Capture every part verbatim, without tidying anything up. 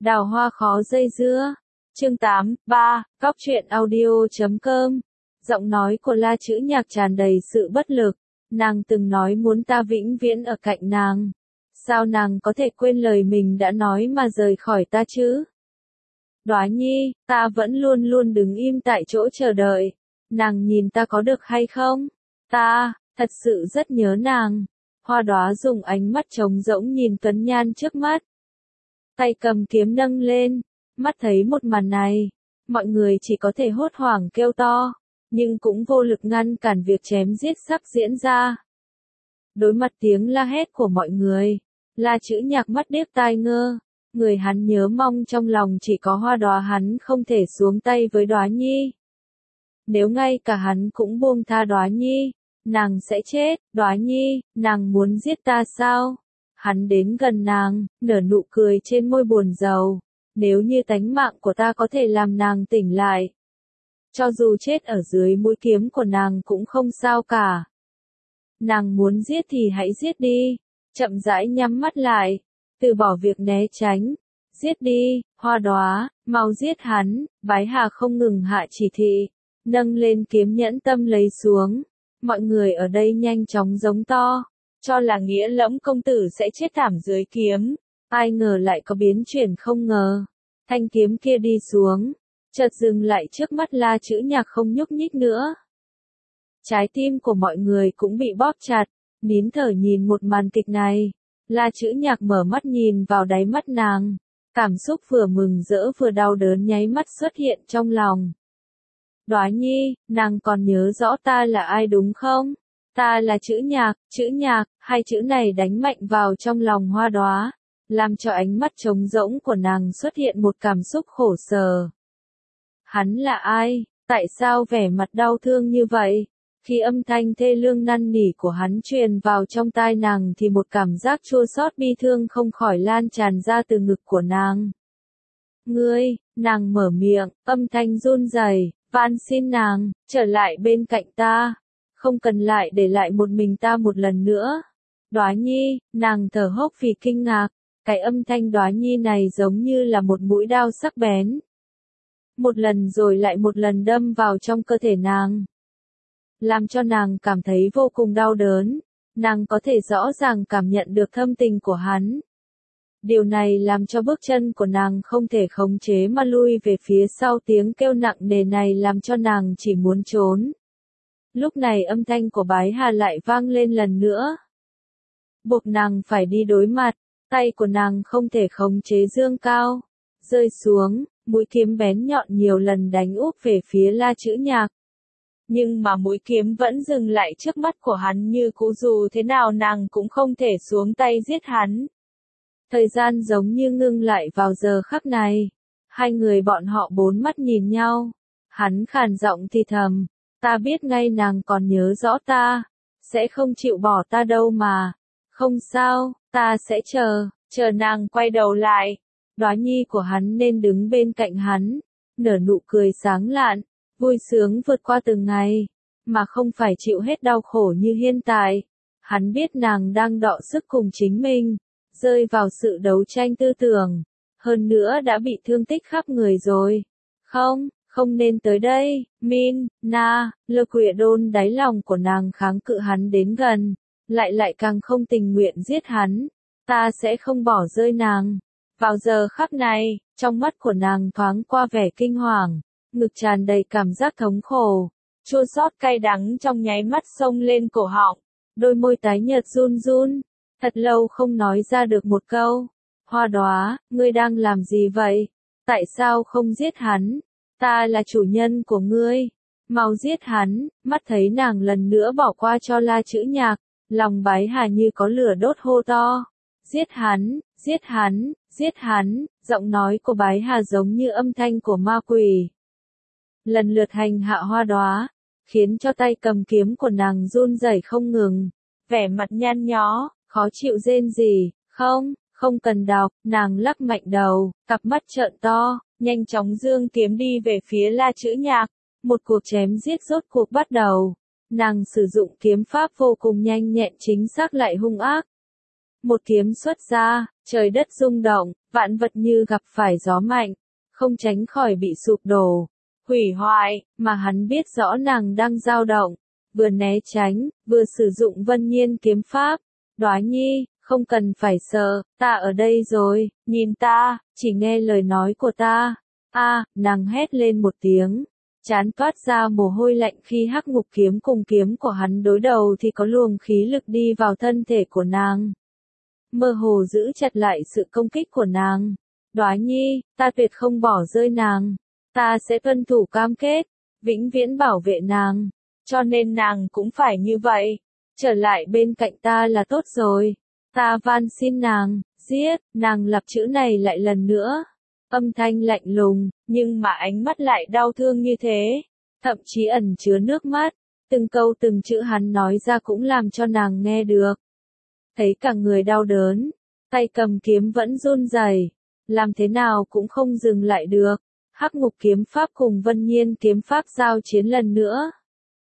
Đào hoa khó dây dưa. Chương tám, ba, góc truyện audio chấm com. Giọng nói của La Chữ Nhạc tràn đầy sự bất lực. Nàng từng nói muốn ta vĩnh viễn ở cạnh nàng. Sao nàng có thể quên lời mình đã nói mà rời khỏi ta chứ? Đóa Nhi, ta vẫn luôn luôn đứng im tại chỗ chờ đợi. Nàng nhìn ta có được hay không? Ta, thật sự rất nhớ nàng. Hoa Đóa dùng ánh mắt trống rỗng nhìn Tuấn Nhan trước mắt. Tay cầm kiếm nâng lên, mắt thấy một màn này, mọi người chỉ có thể hốt hoảng kêu to, nhưng cũng vô lực ngăn cản việc chém giết sắp diễn ra. Đối mặt tiếng la hét của mọi người, La Chữ Nhạc mắt điếc tai ngơ, người hắn nhớ mong trong lòng chỉ có Hoa Đóa, hắn không thể xuống tay với Đóa Nhi. Nếu ngay cả hắn cũng buông tha Đóa Nhi, nàng sẽ chết. Đóa Nhi, nàng muốn giết ta sao? Hắn đến gần nàng, nở nụ cười trên môi buồn rầu. Nếu như tánh mạng của ta có thể làm nàng tỉnh lại, cho dù chết ở dưới mũi kiếm của nàng cũng không sao cả. Nàng muốn giết thì hãy giết đi. Chậm rãi nhắm mắt lại, từ bỏ việc né tránh. Giết đi, Hoa Đóa, mau giết hắn. Bái Hà không ngừng hạ chỉ thị, nâng lên kiếm nhẫn tâm lấy xuống. Mọi người ở đây nhanh chóng giống to, cho là Nghĩa Lẫm công tử sẽ chết thảm dưới kiếm. Ai ngờ lại có biến chuyển không ngờ. Thanh kiếm kia đi xuống, chợt dừng lại trước mắt La Chữ Nhạc không nhúc nhích nữa. Trái tim của mọi người cũng bị bóp chặt, nín thở nhìn một màn kịch này. La Chữ Nhạc mở mắt nhìn vào đáy mắt nàng, cảm xúc vừa mừng rỡ vừa đau đớn nháy mắt xuất hiện trong lòng. Đóa Nhi, nàng còn nhớ rõ ta là ai đúng không? Ta là Chữ Nhạc. Chữ Nhạc, hai chữ này đánh mạnh vào trong lòng Hoa Đóa, làm cho ánh mắt trống rỗng của nàng xuất hiện một cảm xúc khổ sở. Hắn là ai? Tại sao vẻ mặt đau thương như vậy? Khi âm thanh thê lương năn nỉ của hắn truyền vào trong tai nàng thì một cảm giác chua xót bi thương không khỏi lan tràn ra từ ngực của nàng. Ngươi, nàng mở miệng, âm thanh run rẩy, van xin nàng, trở lại bên cạnh ta. Không cần lại để lại một mình ta một lần nữa. Đóa Nhi, nàng thở hốc vì kinh ngạc. Cái âm thanh Đóa Nhi này giống như là một mũi đao sắc bén. Một lần rồi lại một lần đâm vào trong cơ thể nàng, làm cho nàng cảm thấy vô cùng đau đớn. Nàng có thể rõ ràng cảm nhận được thâm tình của hắn. Điều này làm cho bước chân của nàng không thể khống chế mà lui về phía sau, tiếng kêu nặng nề này làm cho nàng chỉ muốn trốn. Lúc này âm thanh của Bái Hà lại vang lên lần nữa, buộc nàng phải đi đối mặt. Tay của nàng không thể khống chế dương cao, rơi xuống, mũi kiếm bén nhọn nhiều lần đánh úp về phía La Chữ Nhạc. Nhưng mà mũi kiếm vẫn dừng lại trước mắt của hắn như cũ, dù thế nào nàng cũng không thể xuống tay giết hắn. Thời gian giống như ngưng lại vào giờ khắc này. Hai người bọn họ bốn mắt nhìn nhau. Hắn khàn giọng thì thầm, ta biết ngay nàng còn nhớ rõ ta, sẽ không chịu bỏ ta đâu mà. Không sao, ta sẽ chờ, chờ nàng quay đầu lại. Đóa Nhi của hắn nên đứng bên cạnh hắn, nở nụ cười sáng lạn, vui sướng vượt qua từng ngày, mà không phải chịu hết đau khổ như hiện tại. Hắn biết nàng đang đọ sức cùng chính mình, rơi vào sự đấu tranh tư tưởng, hơn nữa đã bị thương tích khắp người rồi. Không, không nên tới đây, Min, Na, Lơ Quỷ Đôn. Đáy lòng của nàng kháng cự hắn đến gần, lại lại càng không tình nguyện giết hắn. Ta sẽ không bỏ rơi nàng. Vào giờ khắc này, trong mắt của nàng thoáng qua vẻ kinh hoàng, ngực tràn đầy cảm giác thống khổ, chua xót cay đắng trong nháy mắt xông lên cổ họng, đôi môi tái nhợt run run, thật lâu không nói ra được một câu. Hoa Đóa, ngươi đang làm gì vậy? Tại sao không giết hắn? Ta là chủ nhân của ngươi, mau giết hắn. Mắt thấy nàng lần nữa bỏ qua cho La Chữ Nhạc, lòng Bái Hà như có lửa đốt hô to, giết hắn, giết hắn, giết hắn. Giọng nói của Bái Hà giống như âm thanh của ma quỷ, lần lượt hành hạ Hoa Đóa, khiến cho tay cầm kiếm của nàng run rẩy không ngừng, vẻ mặt nhăn nhó, khó chịu rên rỉ. Không, không cần đọc. Nàng lắc mạnh đầu, cặp mắt trợn to, nhanh chóng giương kiếm đi về phía La Chữ Nhạc. Một cuộc chém giết rốt cuộc bắt đầu. Nàng sử dụng kiếm pháp vô cùng nhanh nhẹn, chính xác lại hung ác. Một kiếm xuất ra, trời đất rung động, Vạn vật như gặp phải gió mạnh, không tránh khỏi bị sụp đổ, hủy hoại, mà hắn biết rõ nàng đang dao động, vừa né tránh, vừa sử dụng Vân Nhiên kiếm pháp. Đóa Nhi, không cần phải sợ, ta ở đây rồi, nhìn ta, chỉ nghe lời nói của ta. A, nàng hét lên một tiếng, chán toát ra mồ hôi lạnh khi hắc ngục kiếm cùng kiếm của hắn đối đầu thì có luồng khí lực đi vào thân thể của nàng. Mơ hồ giữ chặt lại sự công kích của nàng. Đóa Nhi, ta tuyệt không bỏ rơi nàng, ta sẽ tuân thủ cam kết, vĩnh viễn bảo vệ nàng, cho nên nàng cũng phải như vậy, trở lại bên cạnh ta là tốt rồi, ta van xin nàng, giết, nàng lặp chữ này lại lần nữa, âm thanh lạnh lùng, nhưng mà ánh mắt lại đau thương như thế, thậm chí ẩn chứa nước mắt, từng câu từng chữ hắn nói ra cũng làm cho nàng nghe được. Thấy cả người đau đớn, tay cầm kiếm vẫn run rẩy, làm thế nào cũng không dừng lại được. Hắc ngục kiếm pháp cùng Vân Nhiên kiếm pháp giao chiến lần nữa.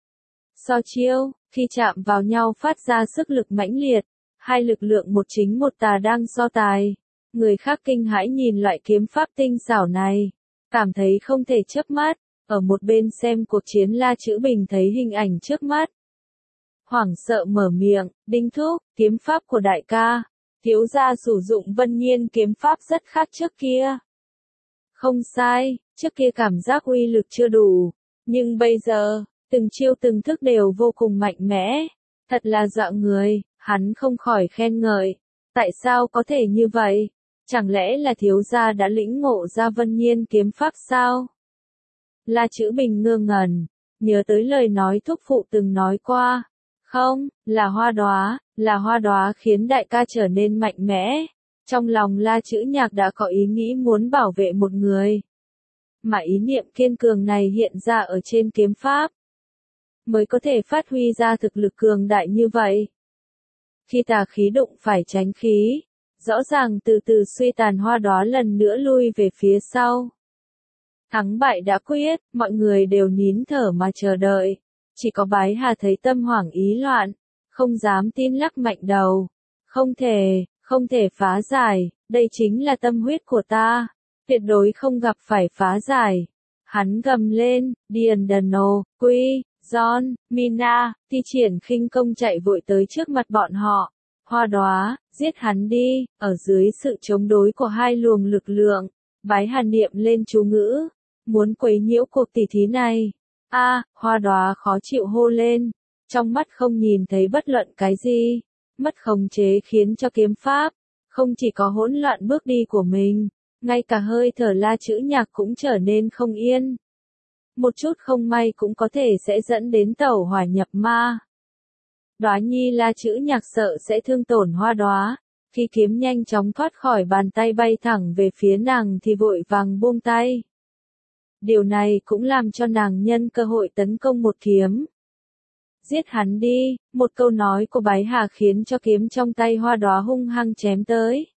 So chiêu, khi chạm vào nhau phát ra sức lực mãnh liệt, hai lực lượng một chính một tà đang so tài. Người khác kinh hãi nhìn loại kiếm pháp tinh xảo này, cảm thấy không thể chớp mắt, ở một bên xem cuộc chiến La Chữ Bình thấy hình ảnh trước mắt. Hoảng sợ mở miệng, Đinh thúc, kiếm pháp của đại ca, thiếu gia sử dụng Vân Nhiên kiếm pháp rất khác trước kia. Không sai, trước kia cảm giác uy lực chưa đủ, nhưng bây giờ, từng chiêu từng thức đều vô cùng mạnh mẽ, thật là dọa người, hắn không khỏi khen ngợi. Tại sao có thể như vậy? Chẳng lẽ là thiếu gia đã lĩnh ngộ ra Vân Nhiên kiếm pháp sao? La Chữ Bình ngơ ngẩn, nhớ tới lời nói thúc phụ từng nói qua. Không, là Hoa Đóa, là Hoa Đóa khiến đại ca trở nên mạnh mẽ. Trong lòng La Chữ Nhạc đã có ý nghĩ muốn bảo vệ một người. Mà ý niệm kiên cường này hiện ra ở trên kiếm pháp, mới có thể phát huy ra thực lực cường đại như vậy. Khi tà khí đụng phải tránh khí, rõ ràng từ từ suy tàn Hoa Đóa lần nữa lui về phía sau. Thắng bại đã quyết, mọi người đều nín thở mà chờ đợi. Chỉ có Bái Hà thấy tâm hoảng ý loạn, không dám tin lắc mạnh đầu. Không thể, không thể phá giải, đây chính là tâm huyết của ta, tuyệt đối không gặp phải phá giải. Hắn gầm lên, Điền Đần Nô, Quy, John, Mina, thi triển khinh công chạy vội tới trước mặt bọn họ. Hoa Đóa, giết hắn đi, ở dưới sự chống đối của hai luồng lực lượng, Bái Hà niệm lên chú ngữ, muốn quấy nhiễu cuộc tỉ thí này. A, à, Hoa Đóa khó chịu hô lên, trong mắt không nhìn thấy bất luận cái gì, mất khống chế khiến cho kiếm pháp, không chỉ có hỗn loạn bước đi của mình, ngay cả hơi thở La Chữ Nhạc cũng trở nên không yên. Một chút không may cũng có thể sẽ dẫn đến tẩu hỏa nhập ma. Đóa Nhi La Chữ Nhạc sợ sẽ thương tổn Hoa Đóa, khi kiếm nhanh chóng thoát khỏi bàn tay bay thẳng về phía nàng thì vội vàng buông tay. Điều này cũng làm cho nàng nhân cơ hội tấn công một kiếm. Giết hắn đi, một câu nói của Bái Hà khiến cho kiếm trong tay Hoa Đóa hung hăng chém tới.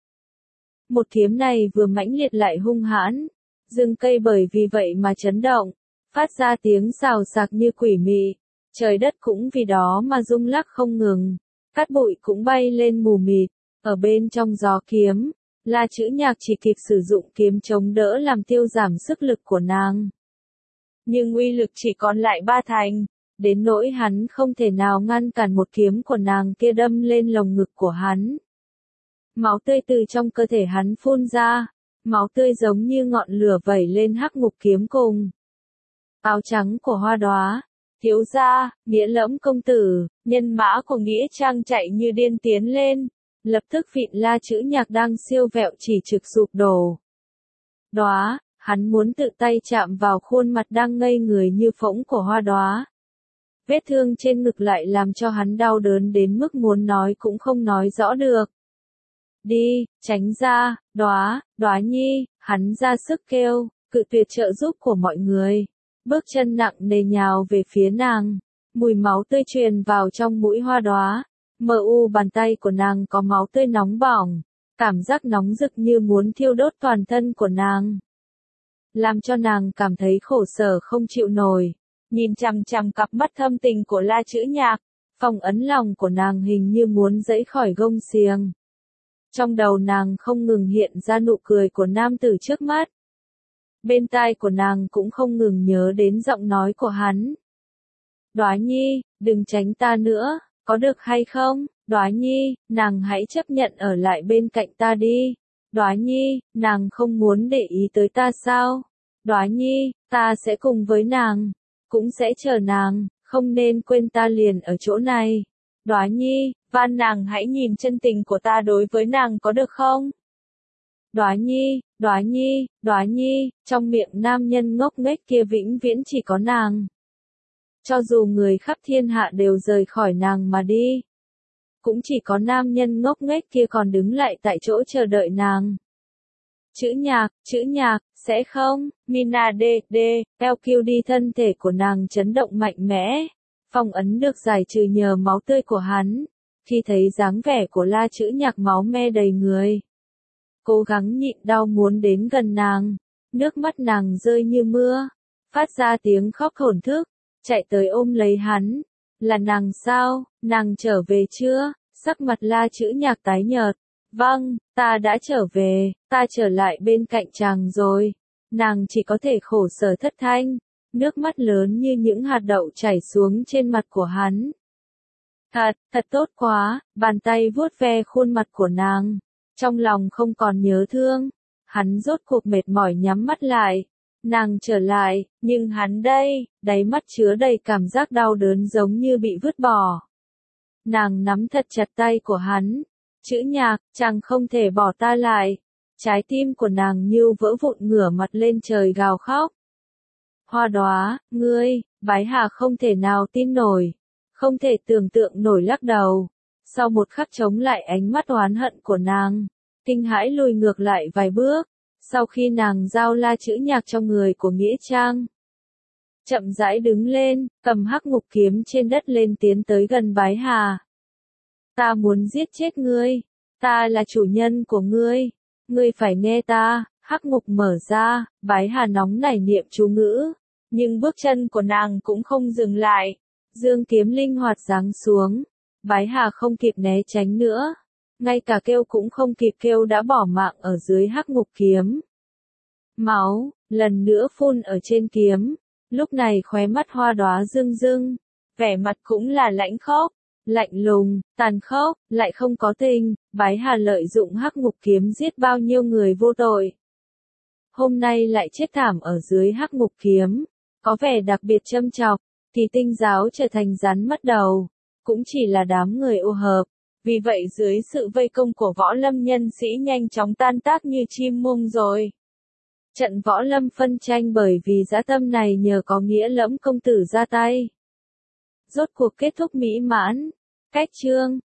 Một kiếm này vừa mãnh liệt lại hung hãn, rừng cây bởi vì vậy mà chấn động, phát ra tiếng xào xạc như quỷ mị, trời đất cũng vì đó mà rung lắc không ngừng, cát bụi cũng bay lên mù mịt, ở bên trong gió kiếm. La Chữ Nhạc chỉ kịp sử dụng kiếm chống đỡ làm tiêu giảm sức lực của nàng. Nhưng uy lực chỉ còn lại ba thành, đến nỗi hắn không thể nào ngăn cản một kiếm của nàng kia đâm lên lồng ngực của hắn. Máu tươi từ trong cơ thể hắn phun ra, máu tươi giống như ngọn lửa vẩy lên hắc ngục kiếm cùng. Áo trắng của Hoa Đóa, thiếu gia, Nghĩa Lẫm công tử, nhân mã của Nghĩa Trang chạy như điên tiến lên. Lập tức vịn La Chữ Nhạc đang siêu vẹo chỉ trực sụp đổ. Đóa, hắn muốn tự tay chạm vào khuôn mặt đang ngây người như phỗng của Hoa Đóa. Vết thương trên ngực lại làm cho hắn đau đớn đến mức muốn nói cũng không nói rõ được. Đi, tránh ra, Đóa, Đóa Nhi, hắn ra sức kêu, cự tuyệt trợ giúp của mọi người. Bước chân nặng nề nhào về phía nàng, mùi máu tươi truyền vào trong mũi Hoa Đóa. Mờ u bàn tay của nàng có máu tươi nóng bỏng, cảm giác nóng rực như muốn thiêu đốt toàn thân của nàng. Làm cho nàng cảm thấy khổ sở không chịu nổi, nhìn chằm chằm cặp mắt thâm tình của La Chữ Nhạc, phong ấn lòng của nàng hình như muốn giãy khỏi gông xiềng. Trong đầu nàng không ngừng hiện ra nụ cười của nam tử trước mắt. Bên tai của nàng cũng không ngừng nhớ đến giọng nói của hắn. Đóa Nhi, đừng tránh ta nữa, có được hay không? Đóa Nhi, nàng hãy chấp nhận ở lại bên cạnh ta đi. Đóa Nhi, nàng không muốn để ý tới ta sao? Đóa Nhi, ta sẽ cùng với nàng, cũng sẽ chờ nàng, không nên quên ta liền ở chỗ này. Đóa Nhi, van nàng hãy nhìn chân tình của ta đối với nàng có được không? Đóa Nhi, Đóa Nhi, Đóa Nhi, trong miệng nam nhân ngốc nghếch kia vĩnh viễn chỉ có nàng. Cho dù người khắp thiên hạ đều rời khỏi nàng mà đi, cũng chỉ có nam nhân ngốc nghếch kia còn đứng lại tại chỗ chờ đợi nàng. Chữ nhạc, chữ nhạc, sẽ không? Mina D, D, eo kiu đi thân thể của nàng chấn động mạnh mẽ. Phong ấn được giải trừ nhờ máu tươi của hắn. Khi thấy dáng vẻ của La Chữ Nhạc máu me đầy người, cố gắng nhịn đau muốn đến gần nàng. Nước mắt nàng rơi như mưa, phát ra tiếng khóc thổn thức, chạy tới ôm lấy hắn. Là nàng sao? Nàng trở về chưa? Sắc mặt La Chữ Nhạc tái nhợt. Vâng, ta đã trở về, ta trở lại bên cạnh chàng rồi. Nàng chỉ có thể khổ sở thất thanh, nước mắt lớn như những hạt đậu chảy xuống trên mặt của hắn. Thật, thật tốt quá, bàn tay vuốt ve khuôn mặt của nàng, trong lòng không còn nhớ thương. Hắn rốt cuộc mệt mỏi nhắm mắt lại. Nàng trở lại, nhưng hắn đây, đáy mắt chứa đầy cảm giác đau đớn giống như bị vứt bỏ. Nàng nắm thật chặt tay của hắn. Chữ Nhạc, chàng không thể bỏ ta lại. Trái tim của nàng như vỡ vụn ngửa mặt lên trời gào khóc. Hoa Đóa, ngươi, Bái Hà không thể nào tin nổi, không thể tưởng tượng nổi lắc đầu. Sau một khắc chống lại ánh mắt oán hận của nàng, kinh hãi lùi ngược lại vài bước. Sau khi nàng giao La Chữ Nhạc trong người của Nghĩa Trang, chậm rãi đứng lên, cầm hắc ngục kiếm trên đất lên tiến tới gần Bái Hà. Ta muốn giết chết ngươi, ta là chủ nhân của ngươi, ngươi phải nghe ta. Hắc ngục mở ra, Bái Hà nóng nảy niệm chú ngữ, nhưng bước chân của nàng cũng không dừng lại. Dương kiếm linh hoạt giáng xuống, Bái Hà không kịp né tránh nữa, ngay cả kêu cũng không kịp kêu đã bỏ mạng ở dưới hắc ngục kiếm. Máu, lần nữa phun ở trên kiếm, lúc này khóe mắt Hoa Đóa rưng rưng, vẻ mặt cũng là lãnh khốc, lạnh lùng, tàn khốc, lại không có tình. Bái Hà lợi dụng hắc ngục kiếm giết bao nhiêu người vô tội, hôm nay lại chết thảm ở dưới hắc ngục kiếm, có vẻ đặc biệt châm chọc. Thì Tinh giáo trở thành rắn mất đầu, cũng chỉ là đám người ô hợp. Vì vậy dưới sự vây công của võ lâm nhân sĩ nhanh chóng tan tác như chim mung rồi. Trận võ lâm phân tranh bởi vì dã tâm này nhờ có Nghĩa Lẫm công tử ra tay, rốt cuộc kết thúc mỹ mãn. Cách chương